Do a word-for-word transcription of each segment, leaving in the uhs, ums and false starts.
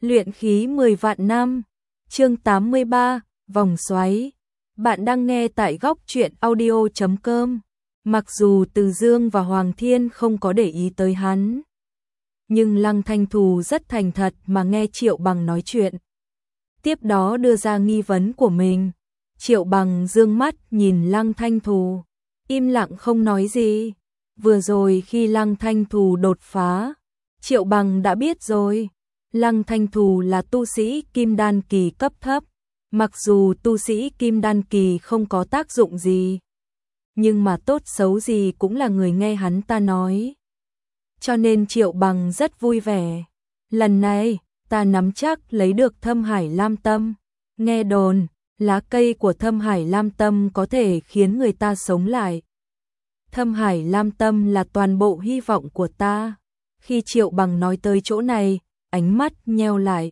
Luyện khí mười vạn năm, chương tám mươi ba, vòng xoáy. Bạn đang nghe tại góc truyện audio chấm com. Mặc dù Từ Dương và Hoàng Thiên không có để ý tới hắn, nhưng Lăng Thanh Thù rất thành thật mà nghe Triệu Bằng nói chuyện. Tiếp đó đưa ra nghi vấn của mình. Triệu Bằng dương mắt nhìn Lăng Thanh Thù, im lặng không nói gì. Vừa rồi khi Lăng Thanh Thù đột phá, Triệu Bằng đã biết rồi. Lăng Thanh Thù là tu sĩ Kim Đan kỳ cấp thấp, mặc dù tu sĩ Kim Đan kỳ không có tác dụng gì, nhưng mà tốt xấu gì cũng là người nghe hắn ta nói. Cho nên Triệu Bằng rất vui vẻ. Lần này, ta nắm chắc lấy được Thâm Hải Lam Tâm. Nghe đồn, lá cây của Thâm Hải Lam Tâm có thể khiến người ta sống lại. Thâm Hải Lam Tâm là toàn bộ hy vọng của ta. Khi Triệu Bằng nói tới chỗ này, ánh mắt nheo lại.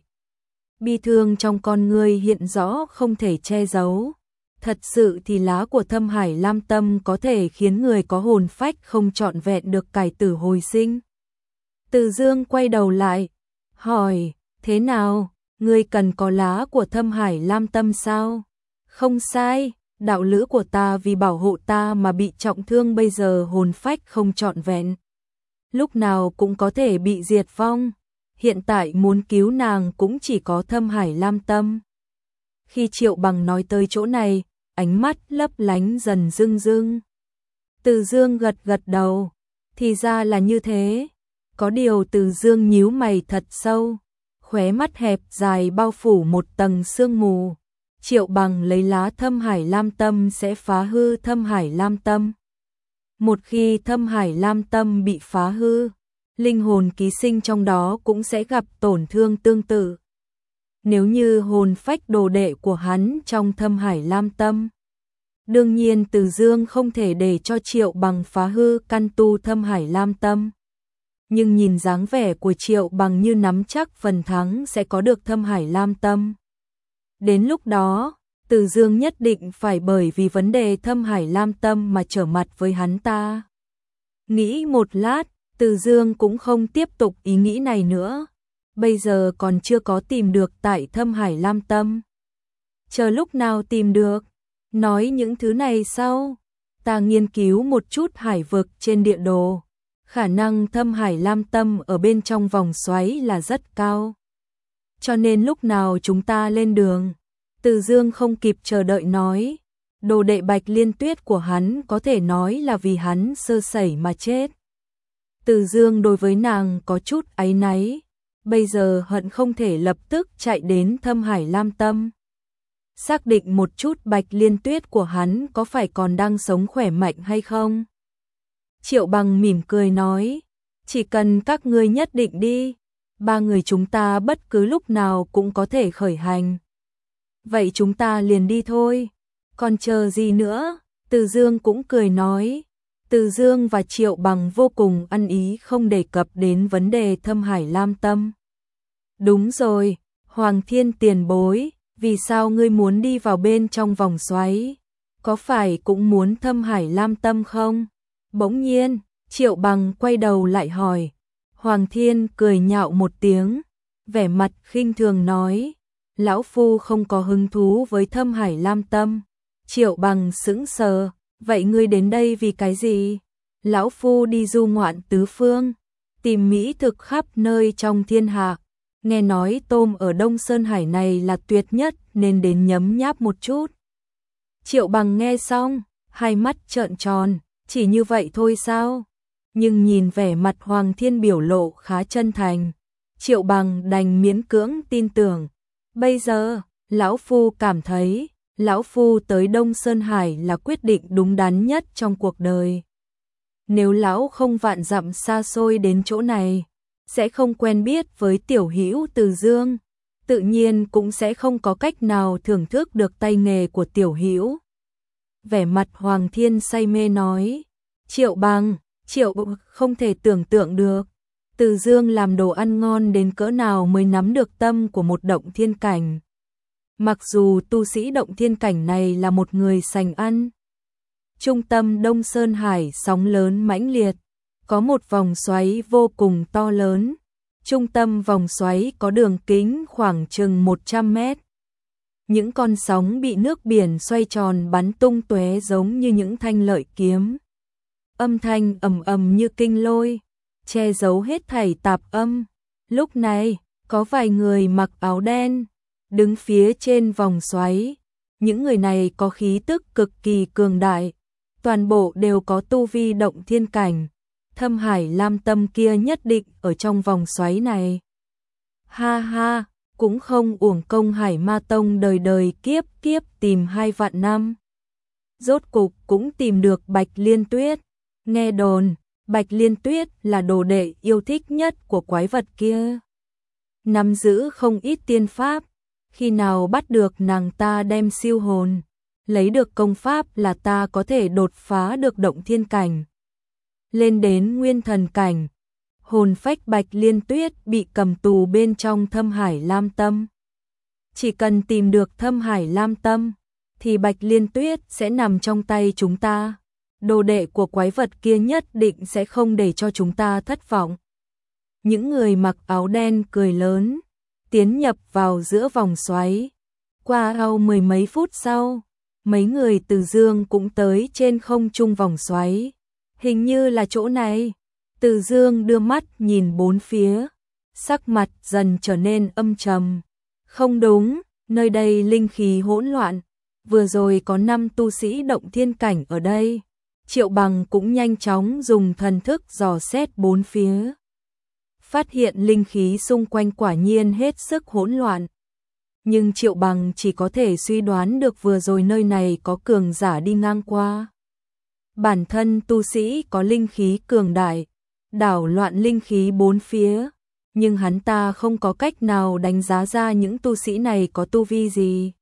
Bi thương trong con người hiện rõ không thể che giấu. Thật sự thì lá của Thâm Hải Lam Tâm có thể khiến người có hồn phách không trọn vẹn được cải tử hồi sinh. Từ Dương quay đầu lại, hỏi, thế nào, ngươi cần có lá của Thâm Hải Lam Tâm sao? Không sai, đạo lữ của ta vì bảo hộ ta mà bị trọng thương, bây giờ hồn phách không trọn vẹn, lúc nào cũng có thể bị diệt vong. Hiện tại muốn cứu nàng cũng chỉ có Thâm Hải Lam Tâm. Khi Triệu Bằng nói tới chỗ này, ánh mắt lấp lánh dần rưng rưng. Từ Dương gật gật đầu, thì ra là như thế. Có điều Từ Dương nhíu mày thật sâu, khóe mắt hẹp dài bao phủ một tầng sương mù. Triệu Bằng lấy lá Thâm Hải Lam Tâm sẽ phá hư Thâm Hải Lam Tâm. Một khi Thâm Hải Lam Tâm bị phá hư, linh hồn ký sinh trong đó cũng sẽ gặp tổn thương tương tự. Nếu như hồn phách đồ đệ của hắn trong Thâm Hải Lam Tâm, đương nhiên Từ Dương không thể để cho Triệu Bằng phá hư căn tu Thâm Hải Lam Tâm. Nhưng nhìn dáng vẻ của Triệu Bằng như nắm chắc phần thắng sẽ có được Thâm Hải Lam Tâm. Đến lúc đó, Từ Dương nhất định phải bởi vì vấn đề Thâm Hải Lam Tâm mà trở mặt với hắn ta. Nghĩ một lát, Từ Dương cũng không tiếp tục ý nghĩ này nữa. Bây giờ còn chưa có tìm được tại Thâm Hải Lam Tâm. Chờ lúc nào tìm được, nói những thứ này sau. Ta nghiên cứu một chút hải vực trên địa đồ. Khả năng Thâm Hải Lam Tâm ở bên trong vòng xoáy là rất cao. Cho nên lúc nào chúng ta lên đường, Từ Dương không kịp chờ đợi nói. Đồ đệ Bạch Liên Tuyết của hắn có thể nói là vì hắn sơ sẩy mà chết. Từ Dương đối với nàng có chút áy náy, bây giờ hận không thể lập tức chạy đến Thâm Hải Lam Tâm. Xác định một chút Bạch Liên Tuyết của hắn có phải còn đang sống khỏe mạnh hay không. Triệu Bằng mỉm cười nói, chỉ cần các ngươi nhất định đi, ba người chúng ta bất cứ lúc nào cũng có thể khởi hành. Vậy chúng ta liền đi thôi, còn chờ gì nữa? Từ Dương cũng cười nói. Từ Dương và Triệu Bằng vô cùng ăn ý không đề cập đến vấn đề Thâm Hải Lam Tâm. Đúng rồi, Hoàng Thiên tiền bối, vì sao ngươi muốn đi vào bên trong vòng xoáy? Có phải cũng muốn Thâm Hải Lam Tâm không? Bỗng nhiên, Triệu Bằng quay đầu lại hỏi. Hoàng Thiên cười nhạo một tiếng, vẻ mặt khinh thường nói, lão phu không có hứng thú với Thâm Hải Lam Tâm. Triệu Bằng sững sờ, vậy ngươi đến đây vì cái gì? Lão phu đi du ngoạn tứ phương, tìm mỹ thực khắp nơi trong thiên hạ. Nghe nói tôm ở Đông Sơn Hải này là tuyệt nhất nên đến nhấm nháp một chút. Triệu Bằng nghe xong, hai mắt trợn tròn, chỉ như vậy thôi sao? Nhưng nhìn vẻ mặt Hoàng Thiên biểu lộ khá chân thành, Triệu Bằng đành miễn cưỡng tin tưởng. Bây giờ, lão phu cảm thấy, lão phu tới Đông Sơn Hải là quyết định đúng đắn nhất trong cuộc đời. Nếu lão không vạn dặm xa xôi đến chỗ này, sẽ không quen biết với tiểu hữu Từ Dương, tự nhiên cũng sẽ không có cách nào thưởng thức được tay nghề của tiểu hữu. Vẻ mặt Hoàng Thiên say mê nói, Triệu Bằng, Triệu không thể tưởng tượng được, Từ Dương làm đồ ăn ngon đến cỡ nào mới nắm được tâm của một động thiên cảnh. Mặc dù tu sĩ động thiên cảnh này là một người sành ăn. Trung tâm Đông Sơn Hải sóng lớn mãnh liệt, có một vòng xoáy vô cùng to lớn. Trung tâm vòng xoáy có đường kính khoảng chừng một trăm mét. Những con sóng bị nước biển xoay tròn bắn tung tóe giống như những thanh lợi kiếm. Âm thanh ầm ầm như kinh lôi, che giấu hết thảy tạp âm. Lúc này, có vài người mặc áo đen, đứng phía trên vòng xoáy. Những người này có khí tức cực kỳ cường đại, toàn bộ đều có tu vi động thiên cảnh. Thâm Hải Lam Tâm kia nhất định ở trong vòng xoáy này. Ha ha, cũng không uổng công Hải Ma Tông đời đời kiếp kiếp tìm hai vạn năm. Rốt cục cũng tìm được Bạch Liên Tuyết. Nghe đồn, Bạch Liên Tuyết là đồ đệ yêu thích nhất của quái vật kia. Nắm giữ không ít tiên pháp, khi nào bắt được nàng ta đem siêu hồn, lấy được công pháp là ta có thể đột phá được động thiên cảnh, lên đến nguyên thần cảnh. Hồn phách Bạch Liên Tuyết bị cầm tù bên trong Thâm Hải Lam Tâm. Chỉ cần tìm được Thâm Hải Lam Tâm, thì Bạch Liên Tuyết sẽ nằm trong tay chúng ta. Đồ đệ của quái vật kia nhất định sẽ không để cho chúng ta thất vọng. Những người mặc áo đen cười lớn, tiến nhập vào giữa vòng xoáy. Qua ao mười mấy phút sau, mấy người từ Dương cũng tới trên không trung vòng xoáy. Hình như là chỗ này. Từ Dương đưa mắt nhìn bốn phía, sắc mặt dần trở nên âm trầm. Không đúng, nơi đây linh khí hỗn loạn, vừa rồi có năm tu sĩ động thiên cảnh ở đây. Triệu Bằng cũng nhanh chóng dùng thần thức dò xét bốn phía. Phát hiện linh khí xung quanh quả nhiên hết sức hỗn loạn. Nhưng Triệu Bằng chỉ có thể suy đoán được vừa rồi nơi này có cường giả đi ngang qua. Bản thân tu sĩ có linh khí cường đại, đảo loạn linh khí bốn phía, nhưng hắn ta không có cách nào đánh giá ra những tu sĩ này có tu vi gì.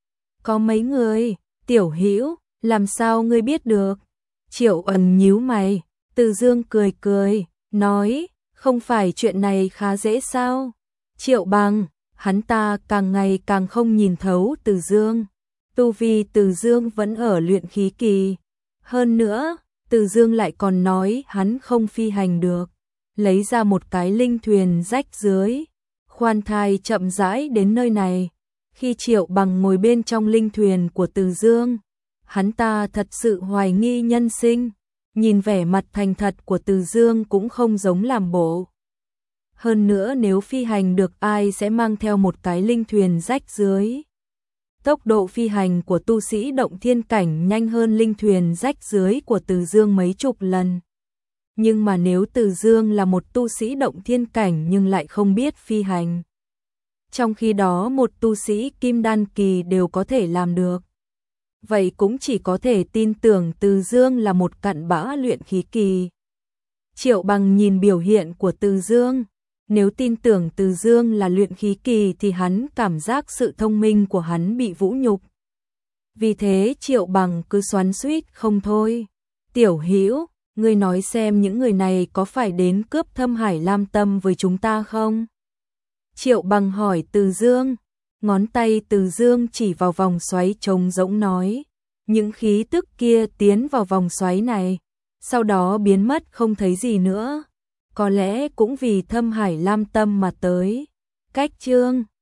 Có mấy người, Tiểu Hữu, làm sao ngươi biết được? Triệu Ẩn nhíu mày, Từ Dương cười cười, nói, không phải chuyện này khá dễ sao? Triệu Bằng, hắn ta càng ngày càng không nhìn thấu Từ Dương. Tu vi Từ Dương vẫn ở luyện khí kỳ. Hơn nữa, Từ Dương lại còn nói hắn không phi hành được. Lấy ra một cái linh thuyền rách dưới, khoan thai chậm rãi đến nơi này. Khi Triệu Bằng ngồi bên trong linh thuyền của Từ Dương, hắn ta thật sự hoài nghi nhân sinh. Nhìn vẻ mặt thành thật của Từ Dương cũng không giống làm bộ. Hơn nữa nếu phi hành được ai sẽ mang theo một cái linh thuyền rách dưới. Tốc độ phi hành của tu sĩ động thiên cảnh nhanh hơn linh thuyền rách dưới của Từ Dương mấy chục lần. Nhưng mà nếu Từ Dương là một tu sĩ động thiên cảnh nhưng lại không biết phi hành, trong khi đó một tu sĩ kim đan kỳ đều có thể làm được, vậy cũng chỉ có thể tin tưởng Từ Dương là một cặn bã luyện khí kỳ. Triệu Bằng nhìn biểu hiện của Từ Dương, nếu tin tưởng Từ Dương là luyện khí kỳ thì hắn cảm giác sự thông minh của hắn bị vũ nhục. Vì thế Triệu Bằng cứ xoắn xuýt không thôi. Tiểu Hữu, ngươi nói xem những người này có phải đến cướp Thâm Hải Lam Tâm với chúng ta không? Triệu Bằng hỏi Từ Dương. Ngón tay Từ Dương chỉ vào vòng xoáy trống rỗng nói, những khí tức kia tiến vào vòng xoáy này, sau đó biến mất không thấy gì nữa. Có lẽ cũng vì Thâm Hải Lam Tâm mà tới. Cách chương